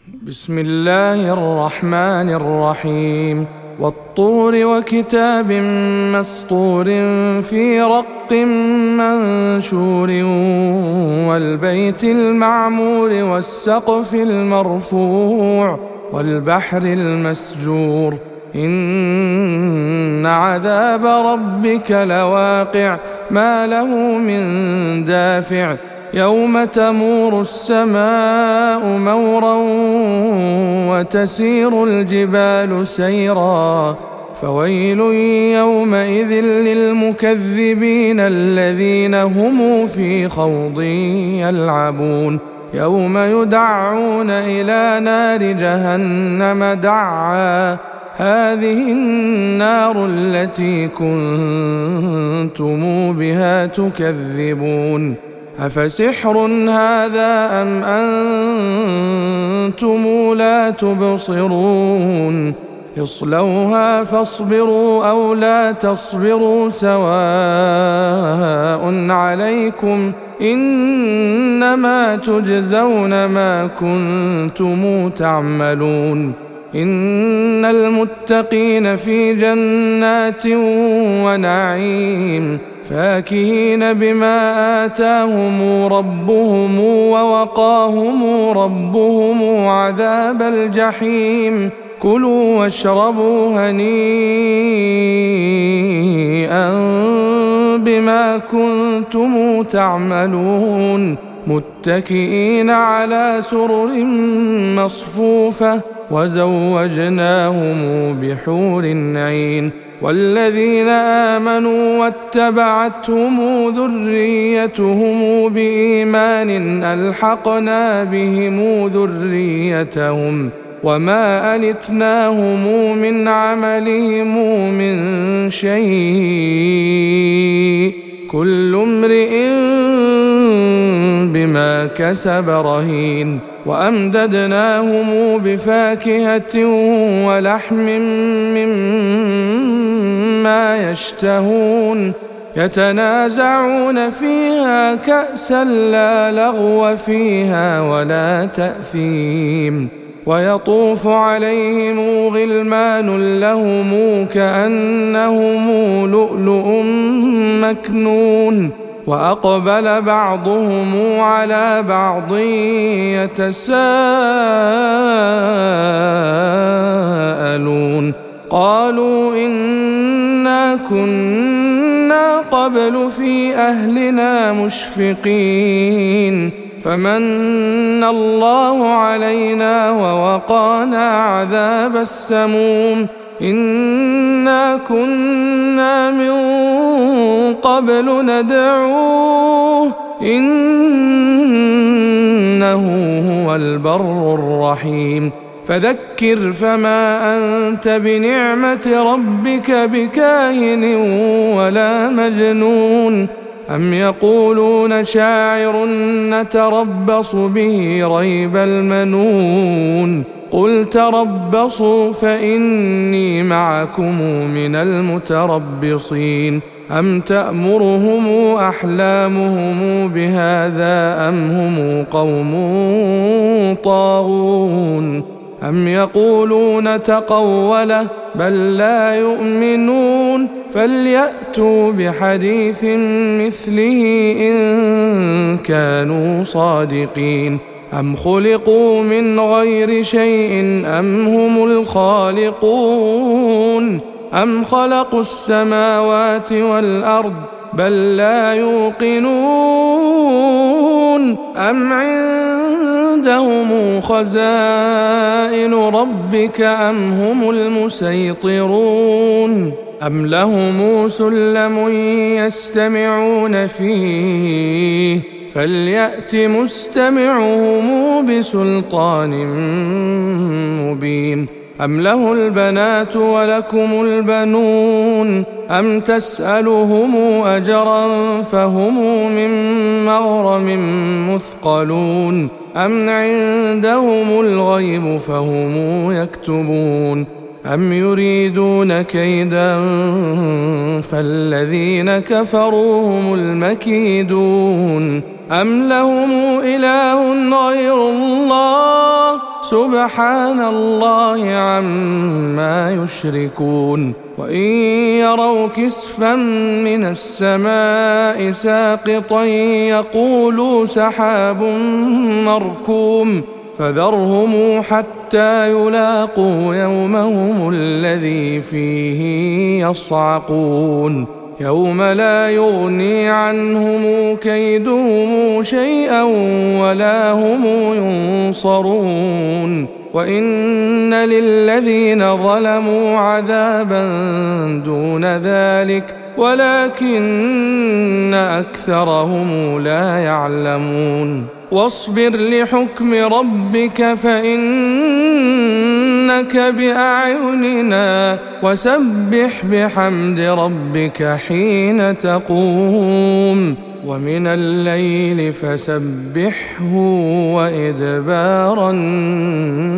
بسم الله الرحمن الرحيم والطور وكتاب مسطور في رق منشور والبيت المعمور والسقف المرفوع والبحر المسجور إن عذاب ربك لواقع ما له من دافع يوم تمور السماء مورا وتسير الجبال سيرا فويل يومئذ للمكذبين الذين هم في خوض يلعبون يوم يدعون إلى نار جهنم دعا هذه النار التي كنتم بها تكذبون أفسحر هذا أم أنتم لا تبصرون اصلوها فاصبروا أو لا تصبروا سواء عليكم إنما تجزون ما كنتم تعملون إن المتقين في جنات ونعيم فاكهين بما آتاهم ربهم ووقاهم ربهم عذاب الجحيم كلوا واشربوا هنيئا بما كنتم تعملون متكئين على سرر مصفوفة وزوجناهم بحور عين والذين آمنوا واتبعتهم ذريتهم بإيمان ألحقنا بهم ذريتهم وما ألتناهم من عملهم من شيء كل امرئ بما كسب رهين وأمددناهم بفاكهة ولحم مما يشتهون يتنازعون فيها كأسا لا لغو فيها ولا تأثيم ويطوف عليهم غلمان لهم كأنهم لؤلؤ مكنون وأقبل بعضهم على بعض يتساءلون قالوا إنا كنا قبل في أهلنا مشفقين فمن الله علينا ووقانا عذاب السموم إنا كنا من قبل ندعوه إنه هو البر الرحيم فذكر فما أنت بنعمة ربك بكاهن ولا مجنون أم يقولون شاعر نتربص به ريب المنون قل تربصوا فإني معكم من المتربصين أم تأمرهم أحلامهم بهذا أم هم قوم طاغون أم يقولون تقوله بل لا يؤمنون فليأتوا بحديث مثله إن كانوا صادقين أم خلقوا من غير شيء أم هم الخالقون أم خلقوا السماوات والأرض بل لا يوقنون أم عندهم خزائن ربك أم هم المسيطرون أم لهم سلم يستمعون فيه فليأت مستمعهم بسلطان مبين أم له البنات ولكم البنون أم تسألهم أجرا فهم من مغرم مثقلون أم عندهم الغيب فهم يكتبون أم يريدون كيدا فالذين كفروا هم المكيدون أم لهم إله غير الله سبحان الله عما يشركون وإن يروا كسفا من السماء ساقطا يقولوا سحاب مركوم فذرهم حتى يلاقوا يومهم الذي فيه يصعقون يوم لا يغني عنهم كيدهم شيئا ولا هم ينصرون وإن للذين ظلموا عذابا دون ذلك ولكن أكثرهم لا يعلمون واصبر لحكم ربك فإنك بأعيننا وسبح بحمد ربك حين تقوم ومن الليل فسبحه وإدبار النجوم.